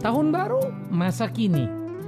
Tahun baru, masa kini.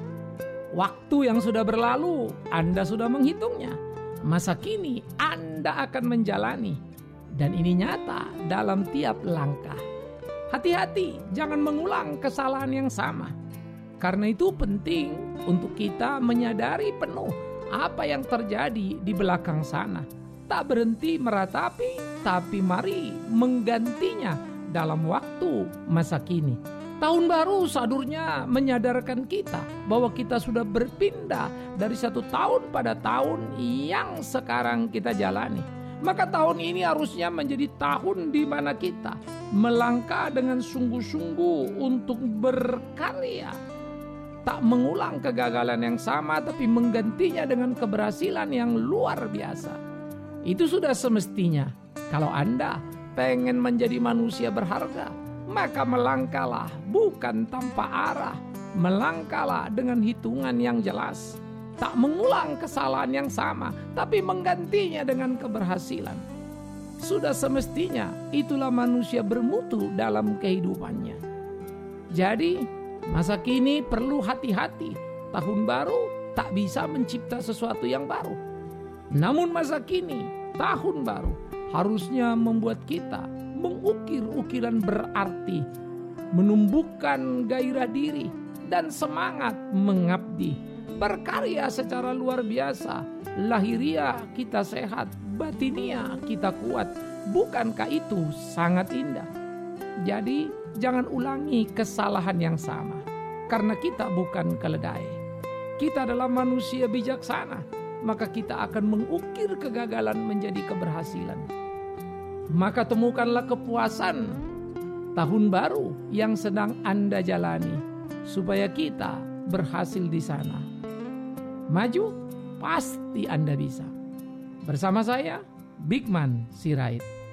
Waktu yang sudah berlalu, Anda sudah menghitungnya. Masa kini, Anda akan menjalani. Dan ini nyata dalam tiap langkah. Hati-hati, jangan mengulang kesalahan yang sama. Karena itu penting untuk kita menyadari penuh apa yang terjadi di belakang sana. Tak berhenti meratapi, tapi mari menggantinya dalam waktu masa kini. Tahun baru sadurnya menyadarkan kita bahwa kita sudah berpindah dari satu tahun pada tahun yang sekarang kita jalani. Maka tahun ini harusnya menjadi tahun di mana kita melangkah dengan sungguh-sungguh untuk berkarya. Tak mengulang kegagalan yang sama, tapi menggantinya dengan keberhasilan yang luar biasa. Itu sudah semestinya. Kalau Anda pengen menjadi manusia berharga, maka melangkahlah bukan tanpa arah. Melangkahlah dengan hitungan yang jelas. Tak mengulang kesalahan yang sama, tapi menggantinya dengan keberhasilan. Sudah semestinya itulah manusia bermutu dalam kehidupannya. Jadi, masa kini perlu hati-hati. Tahun baru tak bisa mencipta sesuatu yang baru. Namun masa kini, tahun baru, harusnya membuat kita mengukir ukiran berarti, menumbuhkan gairah diri dan semangat mengabdi, berkarya secara luar biasa. Lahiriah kita sehat, batiniah kita kuat. Bukankah itu sangat indah? Jadi jangan ulangi kesalahan yang sama, karena kita bukan keledai. Kita adalah manusia bijaksana, maka kita akan mengukir kegagalan menjadi keberhasilan. Maka temukanlah kepuasan tahun baru yang sedang Anda jalani, supaya kita berhasil di sana. Maju, pasti Anda bisa. Bersama saya, Bigman Sirait.